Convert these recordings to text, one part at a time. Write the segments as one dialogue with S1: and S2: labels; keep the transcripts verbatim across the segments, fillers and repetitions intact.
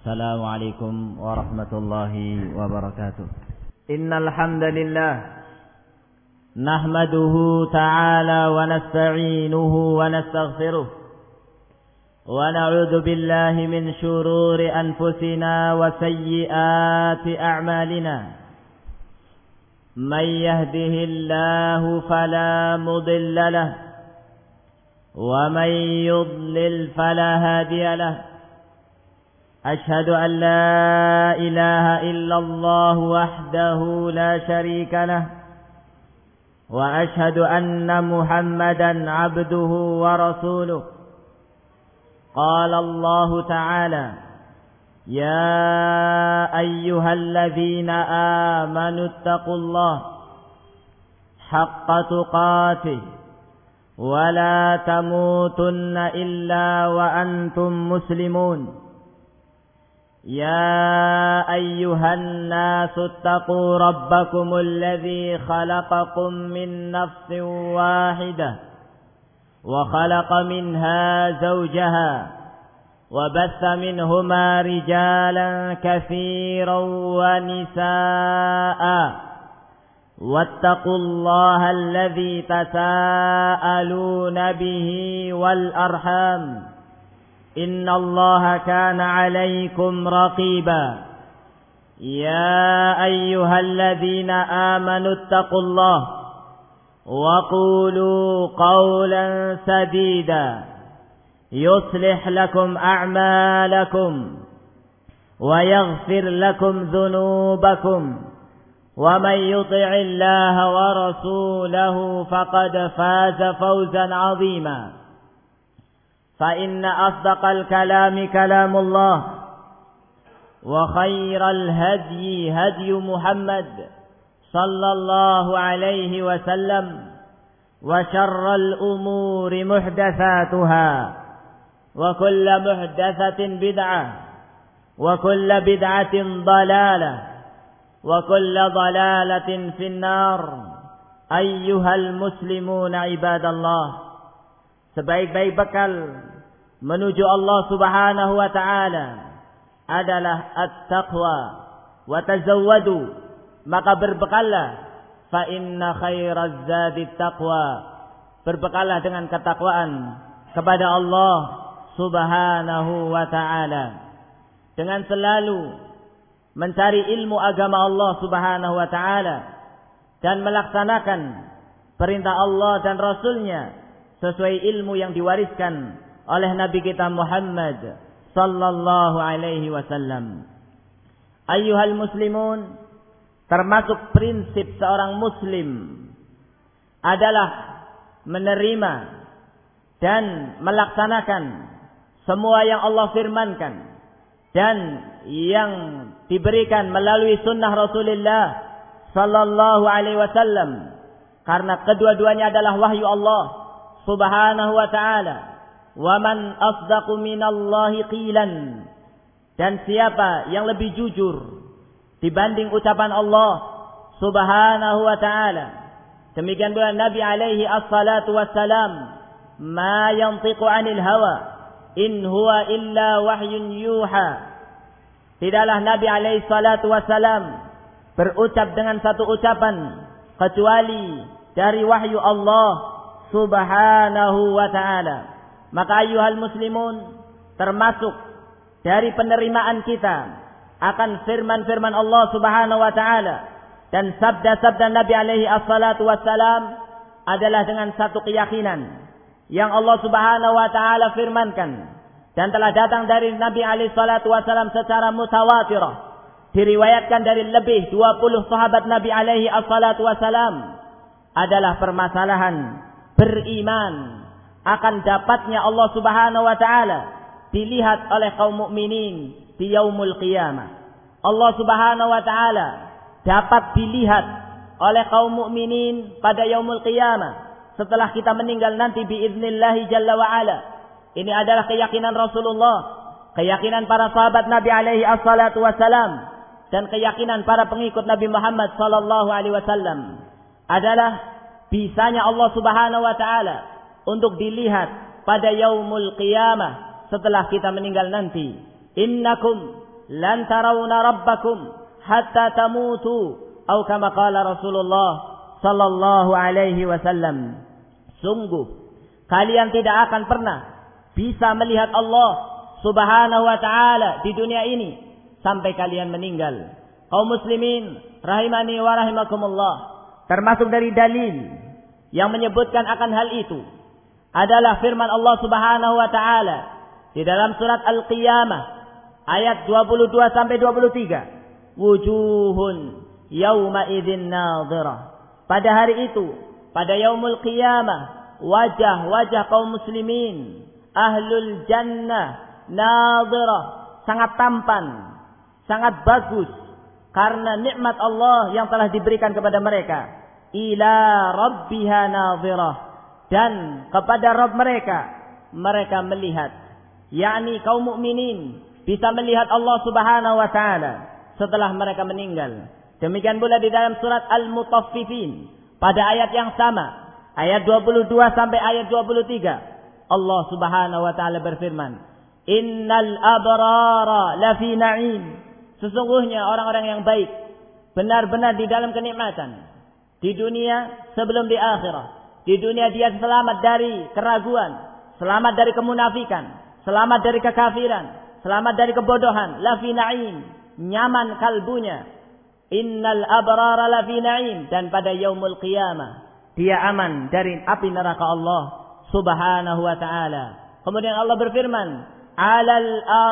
S1: السلام عليكم ورحمة الله وبركاته. إن الحمد لله نحمده تعالى ونستعينه ونستغفره ونعوذ بالله من شرور أنفسنا وسيئات أعمالنا. من يهده الله فلا مضل له ومن يضلل فلا هادي له. أشهد أن لا إله إلا الله وحده لا شريك له وأشهد أن محمدا عبده ورسوله. قال الله تعالى: يا أيها الذين آمنوا اتقوا الله حق تقاته ولا تموتن إلا وأنتم مسلمون. يا أيها الناس اتقوا ربكم الذي خلقكم من نفس واحدة وخلق منها زوجها وبث منهما رجالا كثيرا ونساء واتقوا الله الذي تساءلون به والأرحام إن الله كان عليكم رقيبا. يا أيها الذين آمنوا اتقوا الله وقولوا قولا سديدا يصلح لكم أعمالكم ويغفر لكم ذنوبكم ومن يطع الله ورسوله فقد فاز فوزا عظيما. فإن أصدق الكلام كلام الله وخير الهدي هدي محمد صلى الله عليه وسلم وشر الأمور محدثاتها وكل محدثة بدعة وكل بدعة ضلالة وكل ضلالة في النار. أيها المسلمون عباد الله. Sebaik-baik bekal menuju Allah Subhanahu wa ta'ala adalah at-taqwa. Wa tazawwadu, maka berbekallah. Fa inna khairaz zadi taqwa, berbekallah dengan ketakwaan kepada Allah Subhanahu wa ta'ala, dengan selalu mencari ilmu agama Allah Subhanahu wa ta'ala dan melaksanakan perintah Allah dan Rasulnya sesuai ilmu yang diwariskan oleh Nabi kita Muhammad sallallahu alaihi wasallam. Ayyuhal muslimun, termasuk prinsip seorang muslim adalah menerima dan melaksanakan semua yang Allah firmankan dan yang diberikan melalui sunnah Rasulullah sallallahu alaihi wasallam, karena kedua-duanya adalah wahyu Allah Subhanahu wa ta'ala. Wa man asdaqu minallahi qilan, dan siapa yang lebih jujur dibanding ucapan Allah Subhanahu wa ta'ala. Demikian pula Nabi alaihi assalatu wassalam, ma yantiqu anil hawa in huwa illa wahyun yuha. Tidaklah Nabi alaihi salatu wassalam berucap dengan satu ucapan kecuali dari wahyu Allah Subhanahu wa ta'ala. Maka ayyuhal muslimun, termasuk dari penerimaan kita akan firman-firman Allah Subhanahu wa ta'ala dan sabda-sabda Nabi alaihi assalatu wassalam adalah dengan satu keyakinan yang Allah Subhanahu wa ta'ala firmankan dan telah datang dari Nabi alaihi salatu wassalam secara mutawatirah, diriwayatkan dari lebih dua puluh sahabat Nabi alaihi assalatu wassalam, adalah permasalahan beriman akan dapatnya Allah Subhanahu wa ta'ala dilihat oleh kaum mukminin di yaumul qiyamah. Allah Subhanahu wa ta'ala dapat dilihat oleh kaum mukminin pada yaumul qiyamah setelah kita meninggal nanti biiznillah jalla wa ala. Ini adalah keyakinan Rasulullah, keyakinan para sahabat Nabi alaihi assalatu wassalam, dan keyakinan para pengikut Nabi Muhammad sallallahu alaihi wasallam adalah bisanya Allah Subhanahu wa ta'ala untuk dilihat pada yaumul qiyamah setelah kita meninggal nanti. Innakum lan tarawna rabbakum hatta tamutu atau kama qala Rasulullah sallallahu alaihi wasallam. Sungguh kalian tidak akan pernah bisa melihat Allah Subhanahu wa taala di dunia ini sampai kalian meninggal. Kaum muslimin rahimani wa rahimakumullah, termasuk dari dalil yang menyebutkan akan hal itu adalah firman Allah Subhanahu wa taala di dalam surat Al-Qiyamah ayat dua puluh dua sampai dua puluh tiga. Wujuhun yauma idzin nadhirah. Pada hari itu, pada yaumul qiyamah, wajah-wajah kaum muslimin ahlul jannah nadhirah, sangat tampan, sangat bagus karena nikmat Allah yang telah diberikan kepada mereka. Ila rabbiha nadhirah, dan kepada Rabb mereka mereka melihat, yakni kaum mukminin bisa melihat Allah Subhanahu wa taala setelah mereka meninggal. Demikian pula di dalam surat Al-Mutaffifin pada ayat yang sama, ayat dua puluh dua sampai ayat dua puluh tiga, Allah Subhanahu wa taala berfirman, "Innal abrara lafi na'im." Sesungguhnya orang-orang yang baik benar-benar di dalam kenikmatan di dunia sebelum di akhirat. Di dunia dia selamat dari keraguan, selamat dari kemunafikan, selamat dari kekafiran, selamat dari kebodohan. Lafi na'im, nyaman kalbunya. Innal abrara lafi na'im, dan pada yaumul qiyamah dia aman dari api neraka Allah Subhanahu wa taala. Kemudian Allah berfirman, "Alal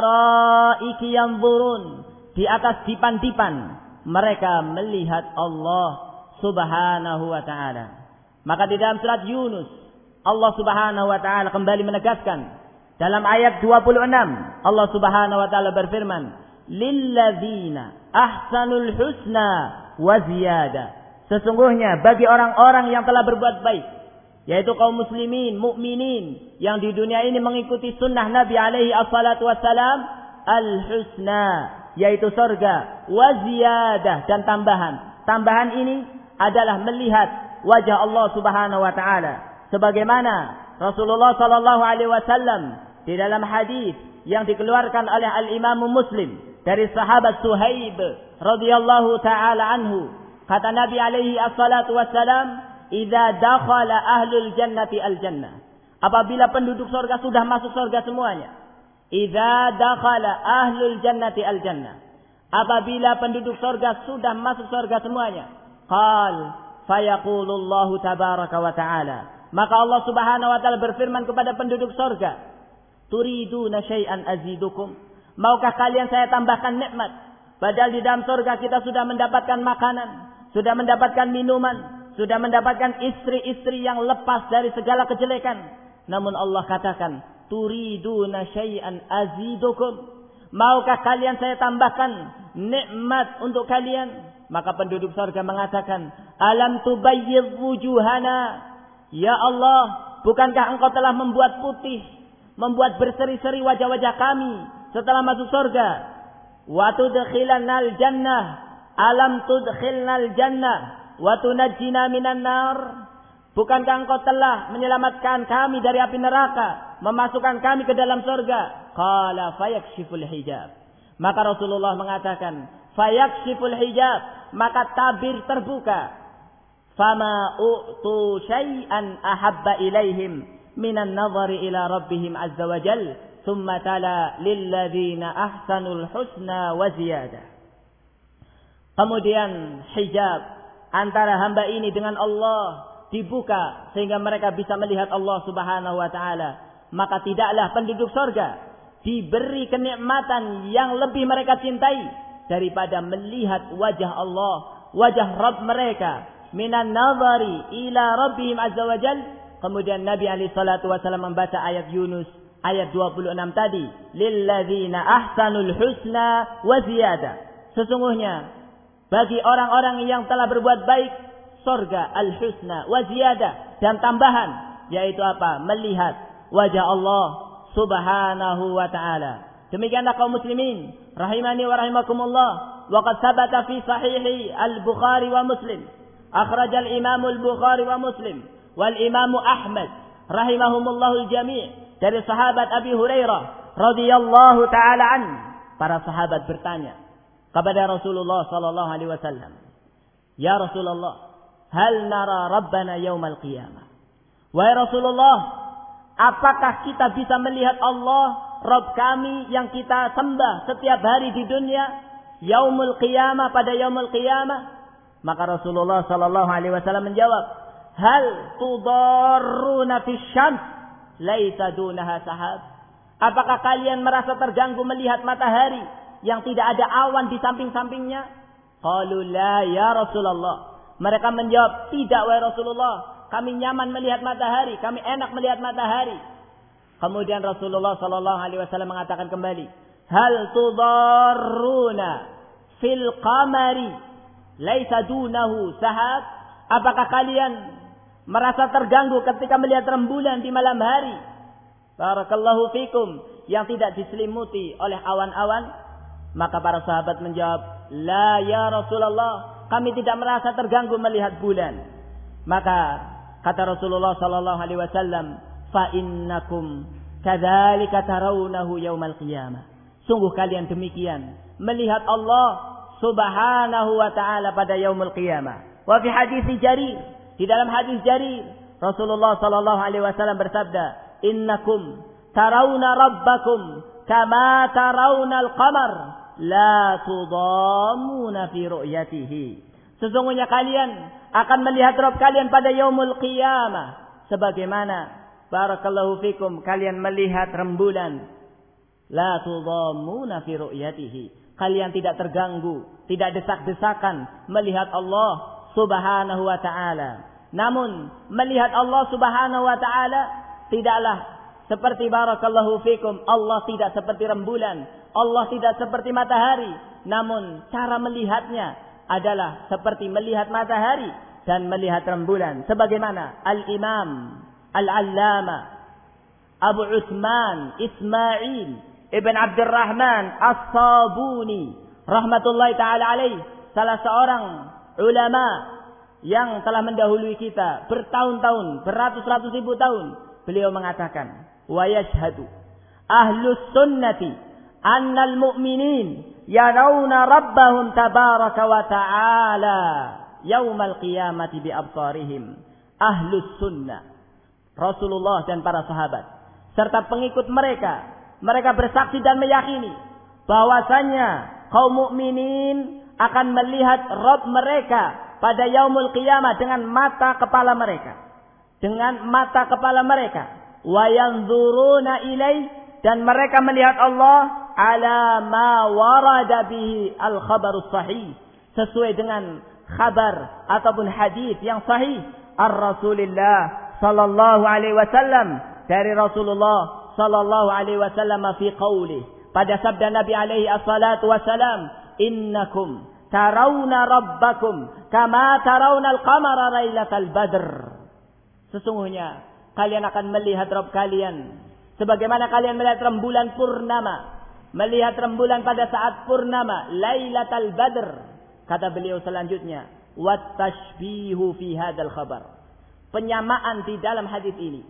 S1: araiki yanzurun." Di atas dipan-dipan mereka melihat Allah Subhanahu wa taala. Maka di dalam surat Yunus Allah Subhanahu wa taala kembali menegaskan dalam ayat dua puluh enam, Allah Subhanahu wa taala berfirman, lilladzina ahsanul husna wa ziyada. Sesungguhnya bagi orang-orang yang telah berbuat baik, yaitu kaum muslimin, mukminin yang di dunia ini mengikuti sunnah Nabi alaihi assalatu wassalam, al-husna, yaitu surga, wa ziyadah, dan tambahan. Tambahan ini adalah melihat wajah Allah Subhanahu wa taala, sebagaimana Rasulullah sallallahu alaihi wasallam di dalam hadis yang dikeluarkan oleh Al-Imam Muslim dari sahabat Suhaib radhiyallahu taala anhu, kata Nabi alaihi assalatu wassalam, "Idza dakhala ahlul jannati al-jannah." Apabila penduduk surga sudah masuk surga semuanya. Idza dakhala ahlul jannati al-jannah. Apabila penduduk surga sudah masuk surga semuanya. Qal fayaqulullahu tabaraka wa ta'ala. Maka Allah Subhanahu wa taala berfirman kepada penduduk surga, "Turiduna syai'an azidukum?" Maukah kalian saya tambahkan nikmat? Padahal di dalam surga kita sudah mendapatkan makanan, sudah mendapatkan minuman, sudah mendapatkan istri-istri yang lepas dari segala kejelekan. Namun Allah katakan, "Turiduna syai'an azidukum?" Maukah kalian saya tambahkan nikmat untuk kalian? Maka penduduk surga mengatakan, "Alam tubayyidh wujuhana?" Ya Allah, bukankah engkau telah membuat putih, membuat berseri-seri wajah-wajah kami setelah masuk surga? Wa tudkhilnal jannah, alam tudkhilnal jannah wa tunajjina minan nar? Bukankah engkau telah menyelamatkan kami dari api neraka, memasukkan kami ke dalam surga? Qala fayakshiful hijab. Maka Rasulullah mengatakan, fayakshiful hijab, maka tabir terbuka. Fama u'tu syai'an ahabba ilaihim minan nazari ila rabbihim azza wa jal. Thumma tala lilladzina ahsanul husna wa ziyadah. Kemudian hijab antara hamba ini dengan Allah dibuka sehingga mereka bisa melihat Allah Subhanahu wa taala. Maka tidaklah penduduk surga diberi kenikmatan yang lebih mereka cintai daripada melihat wajah Allah, wajah Rabb mereka, minan nazari ila rabbihim azza wa jal. Kemudian Nabi alaihi salatu wasallam membaca ayat Yunus ayat dua puluh enam tadi, lilladzina ahsanul husna wa ziyadah. Sesungguhnya bagi orang-orang yang telah berbuat baik, surga al-husna wa ziyadah, dan tambahan, yaitu apa? Melihat wajah Allah Subhanahu wa ta'ala. Demikianlah kaum muslimin rahimani wa rahimakumullah. Wa qad sabata fi sahihi al-Bukhari wa Muslim, akhraj al-Imam al-Bukhari wa Muslim wal Imam Ahmad rahimahumullahu al-jami' dari sahabat Abi Hurairah radhiyallahu taala an, para sahabat bertanya kepada Rasulullah sallallahu alaihi wasallam, "Ya Rasulullah, hal nara rabbana yaumal qiyamah?" Wahai Rasulullah, apakah kita bisa melihat Allah, Rabb kami yang kita sembah setiap hari di dunia, yaumul qiyamah, pada yaumul qiyamah? Maka Rasulullah sallallahu alaihi wasallam menjawab, "Hal tudarruna fis syams laisa dunaha sahab?" Apakah kalian merasa terganggu melihat matahari yang tidak ada awan di samping-sampingnya? Qalu la ya Rasulullah. Mereka menjawab, "Tidak wahai Rasulullah, kami nyaman melihat matahari, kami enak melihat matahari." Kemudian Rasulullah sallallahu alaihi wasallam mengatakan kembali, "Hal tudarruna fil qamari laisa dunahu sahab?" Apakah kalian merasa terganggu ketika melihat rembulan di malam hari, barakallahu fikum, yang tidak diselimuti oleh awan-awan? Maka para sahabat menjawab, "La ya Rasulullah, kami tidak merasa terganggu melihat bulan." Maka kata Rasulullah sallallahu alaihi wasallam, "Fa innakum kadzalika tarawunahu yaumal qiyamah." Sungguh kalian demikian melihat Allah Subhanahu wa ta'ala pada yaumul qiyamah. Wa fi hadis Jarir, di dalam hadis Jarir, Rasulullah sallallahu alaihi wasallam bersabda, "Innakum tarawna rabbakum kama tarawna al-qamar la tudamuna fi ru'yatihi." Sesungguhnya kalian akan melihat Rabb kalian pada yaumul qiyamah sebagaimana, barakallahu fikum, kalian melihat rembulan. La tudamuna fi ru'yatihi. Kalian tidak terganggu, tidak desak-desakan melihat Allah Subhanahu wa ta'ala. Namun melihat Allah Subhanahu wa ta'ala tidaklah seperti, barakallahu fikum, Allah tidak seperti rembulan, Allah tidak seperti matahari. Namun cara melihatnya adalah seperti melihat matahari dan melihat rembulan. Sebagaimana Al-Imam Al-Allama Abu Utsman Ismail Ibn Abdurrahman As-Sabuni rahmatullahi ta'ala alaih, salah seorang ulama yang telah mendahului kita bertahun-tahun, beratus-ratus ribu tahun, beliau mengatakan, "Wa yashhadu ahlus sunnati annal mu'minin yarawna rabbahum tabaraka wa ta'ala yaumal qiyamati bi absarihim." Ahlus sunnah, Rasulullah dan para sahabat serta pengikut mereka, mereka bersaksi dan meyakini bahwasanya kaum mukminin akan melihat Rabb mereka pada yaumul qiyamah dengan mata kepala mereka, dengan mata kepala mereka. Wa yanzuruna ilaih, dan mereka melihat Allah ala ma warada bihi al-khabarus sahih, sesuai dengan khabar ataupun hadis yang sahih ar-Rasulillah sallallahu alaihi wasallam, dari Rasulullah sallallahu alaihi wasallam fi qaulih, pada sabda Nabi alaihi assalatu wassalam, "Innakum tarawna rabbakum kama tarawna al-qamara lailatal badr." Sesungguhnya kalian akan melihat Rabb kalian sebagaimana kalian melihat rembulan purnama, melihat rembulan pada saat purnama, lailatal badr. Kata beliau selanjutnya, "Wat tashbihu fi hadzal khabar." Penyamaan di dalam hadis ini,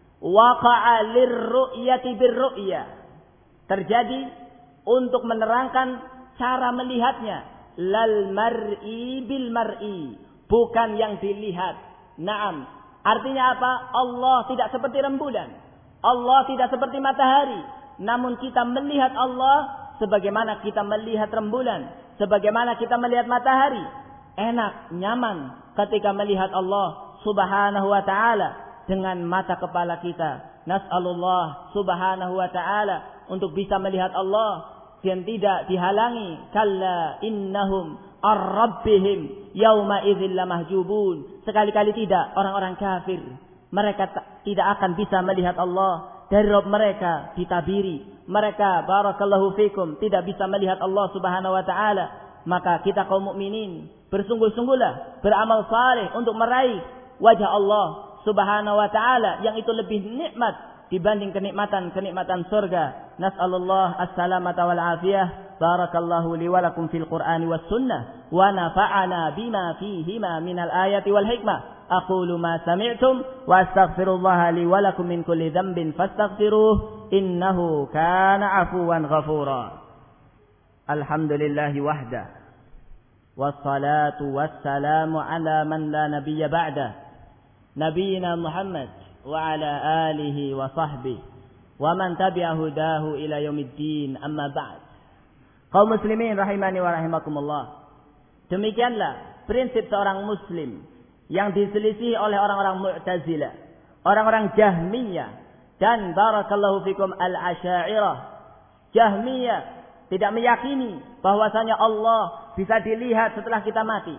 S1: waqa'a lirru'yati birru'ya, terjadi untuk menerangkan cara melihatnya, lal mar'i bil mar'i, bukan yang dilihat. Naam, artinya apa? Allah tidak seperti rembulan, Allah tidak seperti matahari, namun kita melihat Allah sebagaimana kita melihat rembulan, sebagaimana kita melihat matahari. Enak, nyaman ketika melihat Allah Subhanahu wa ta'ala dengan mata kepala kita. Nas'alullah Subhanahu wa ta'ala untuk bisa melihat Allah dan tidak dihalangi. Kalla innahum ar-rabbihim yawma idzil lamahjubun. Sekali-kali tidak, orang-orang kafir mereka tidak akan bisa melihat Allah. Dari Rabb mereka ditabiri, mereka, barakallahu fikum, tidak bisa melihat Allah Subhanahu wa ta'ala. Maka kita kaum mukminin bersungguh-sungguhlah beramal saleh untuk meraih wajah Allah Subhanahu wa ta'ala, yang itu lebih nikmat dibanding kenikmatan-kenikmatan surga. Nas'alullah as-salamata wal afiyah. Barakallahu li wa lakum fil Qur'ani was sunnah wa nafa'ana bima fihima minal ayati wal hikmah. Aqulu ma sami'tum wa astaghfirullaha li wa lakum min kulli dhanbin fastaghfiruh innahu kana 'afuwan ghafura. Alhamdulillahi wahdah. Wassalatu wassalamu ala man la nabiyya ba'dah. Nabiyina Muhammad wa ala alihi wa sahbihi wa man tabi'a hudahu ila yaumiddin, amma ba'd. Kaum muslimin rahimani wa rahimakumullah. Demikianlah prinsip seorang muslim yang diselisih oleh orang-orang Mu'tazilah, orang-orang Jahmiyah, dan barakallahu fikum al-Asy'ariyah. Jahmiyah tidak meyakini bahwasanya Allah bisa dilihat setelah kita mati.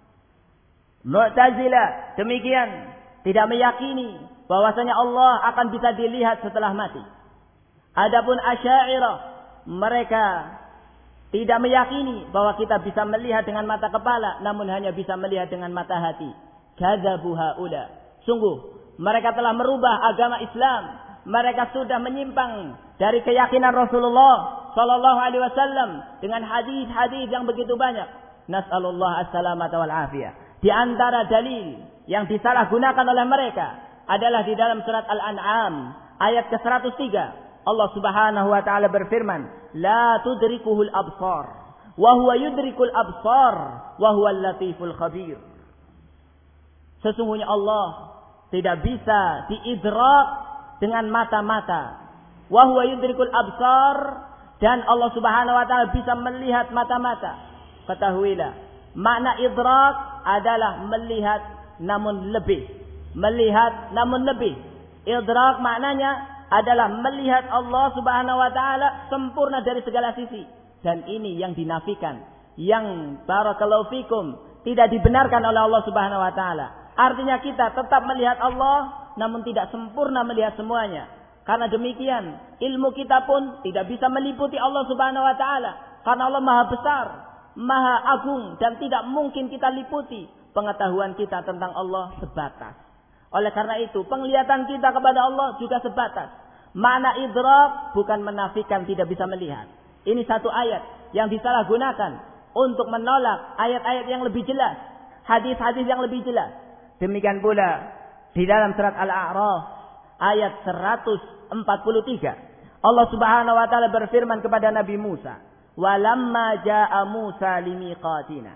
S1: Mu'tazilah demikian, tidak meyakini bahwasanya Allah akan bisa dilihat setelah mati. Adapun Asy'ariyah, mereka tidak meyakini bahwa kita bisa melihat dengan mata kepala, namun hanya bisa melihat dengan mata hati. Kadzabu haula. Sungguh mereka telah merubah agama Islam. Mereka sudah menyimpang dari keyakinan Rasulullah sallallahu alaihi wasallam dengan hadis-hadis yang begitu banyak. Nas'alullah as-salamata wal afiyah. Di antara dalil yang disalahgunakan oleh mereka adalah di dalam surat Al-An'am ayat ke seratus tiga. Allah Subhanahu wa taala berfirman, "La tudrikuhul absar, wa huwa yudrikul absar, wa huwal latiful khabir." Sesungguhnya Allah tidak bisa diidrak dengan mata-mata. Wa huwa yudrikul absar, dan Allah Subhanahu wa taala bisa melihat mata-mata. Ketahuilah, makna idrak adalah melihat namun lebih. Melihat namun lebih. Idrak maknanya adalah melihat Allah Subhanahu wa taala sempurna dari segala sisi. Dan ini yang dinafikan, yang barakallahu fikum tidak dibenarkan oleh Allah Subhanahu wa taala. Artinya kita tetap melihat Allah namun tidak sempurna melihat semuanya. Karena demikian, ilmu kita pun tidak bisa meliputi Allah Subhanahu wa taala. Karena Allah Maha besar, Maha agung, dan tidak mungkin kita liputi. Pengetahuan kita tentang Allah sebatas. Oleh karena itu, penglihatan kita kepada Allah juga sebatas. Makna idrak bukan menafikan tidak bisa melihat. Ini satu ayat yang disalahgunakan untuk menolak ayat-ayat yang lebih jelas, hadis-hadis yang lebih jelas. Demikian pula di dalam surat Al-A'raf ayat seratus empat puluh tiga. Allah Subhanahu wa taala berfirman kepada Nabi Musa, "Walamma jaa'a Musa limiqatina."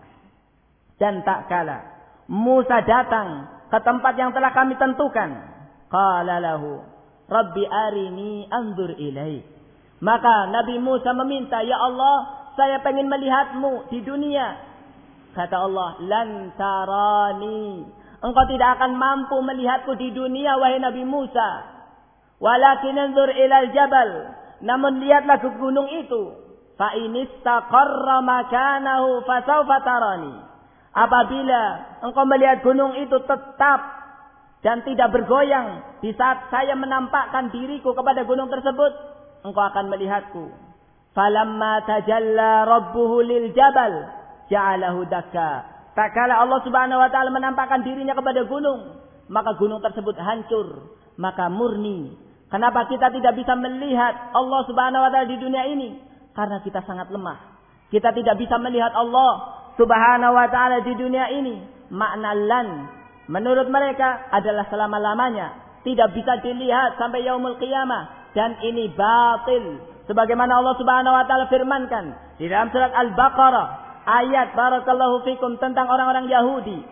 S1: Dan tak kala Musa datang ke tempat yang telah kami tentukan, qala lahu rabbi arini anzur ilaik. Maka Nabi Musa meminta, "Ya Allah, saya ingin melihatmu di dunia." Kata Allah, "Lan tarani." Engkau tidak akan mampu melihatku di dunia, wahai Nabi Musa. Walakin anzur ilal jabal. Namun lihatlah ke gunung itu. Fa in istaqarra makanahu fasawfa tarani. Apabila engkau melihat gunung itu tetap dan tidak bergoyang di saat saya menampakkan diriku kepada gunung tersebut, engkau akan melihatku. Falamma tajalla rabbuhu lil jabal ja'alahu dakka. Tak kala Allah Subhanahu wa taala menampakkan dirinya kepada gunung, maka gunung tersebut hancur, maka murni. Kenapa kita tidak bisa melihat Allah Subhanahu wa taala di dunia ini? Karena kita sangat lemah. Kita tidak bisa melihat Allah Subhanahu wa taala di dunia ini. Makna lan menurut mereka adalah selama-lamanya, tidak bisa dilihat sampai yaumul qiyamah, dan ini batil. Sebagaimana Allah Subhanahu wa taala firmankan di dalam surat Al-Baqarah ayat barakallahu fikum tentang orang-orang Yahudi,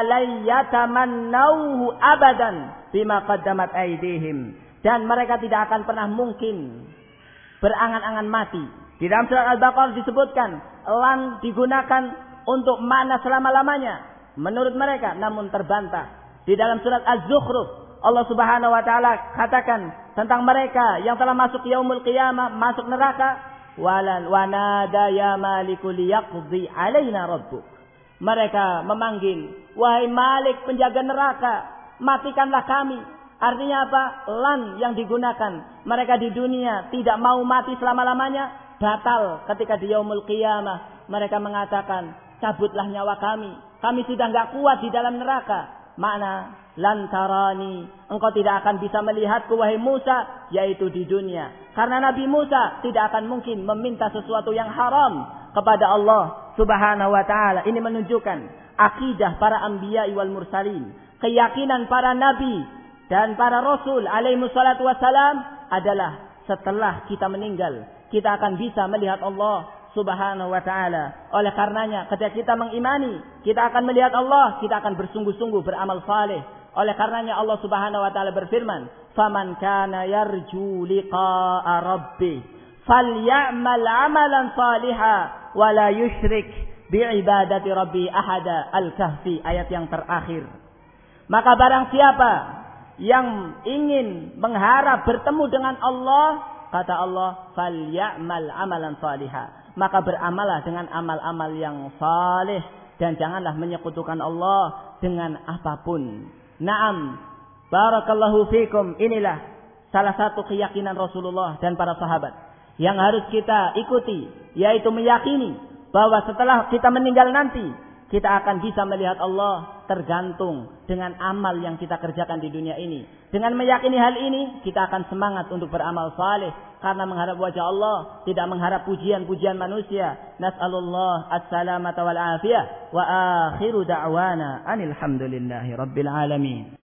S1: walayatamannauhu abadan bima qaddamat aydihim, dan mereka tidak akan pernah mungkin berangan-angan mati. Di dalam surat Al-Baqarah disebutkan lan digunakan untuk makna selama-lamanya menurut mereka, namun terbantah. Di dalam surat Az-Zukhruf Allah Subhanahu wa taala katakan tentang mereka yang telah masuk yaumul qiyamah, masuk neraka, walan wanada ya maliku liyaqdi alaina rabbuk. Mereka memanggil, "Wahai Malik, penjaga neraka, matikanlah kami." Artinya apa? Lan yang digunakan, mereka di dunia tidak mau mati selama-lamanya, batal ketika di yaumul qiyamah mereka mengatakan, "Cabutlah nyawa kami, kami sudah enggak kuat di dalam neraka." Makna lantarani, engkau tidak akan bisa melihatku wahai Musa, yaitu di dunia. Karena Nabi Musa tidak akan mungkin meminta sesuatu yang haram kepada Allah Subhanahu wa taala. Ini menunjukkan akidah para anbiya wal mursalin, keyakinan para nabi dan para rasul alaihi wassalatu wassalam adalah setelah kita meninggal kita akan bisa melihat Allah Subhanahu wa ta'ala. Oleh karenanya ketika kita mengimani, kita akan melihat Allah, kita akan bersungguh-sungguh beramal saleh. Oleh karenanya Allah Subhanahu wa ta'ala berfirman, "Faman kana yarju liqa'a rabbih falyamal 'amalan shalihan wa la yusyrik bi'ibadati rabbi ahada." Al-Kahfi ayat yang terakhir. Maka barang siapa yang ingin mengharap bertemu dengan Allah, kata Allah, "Falyamal 'amalan shalihan." Maka beramalah dengan amal-amal yang saleh dan janganlah menyekutukan Allah dengan apapun. Naam, barakallahu fikum. Inilah salah satu keyakinan Rasulullah dan para sahabat yang harus kita ikuti, yaitu meyakini bahwa setelah kita meninggal nanti kita akan bisa melihat Allah tergantung dengan amal yang kita kerjakan di dunia ini. Dengan meyakini hal ini, kita akan semangat untuk beramal saleh karena mengharap wajah Allah, tidak mengharap pujian-pujian manusia. Nas'alullah as-salamata wal afiyah wa akhiru da'wana anil hamdulillahi rabbil alamin.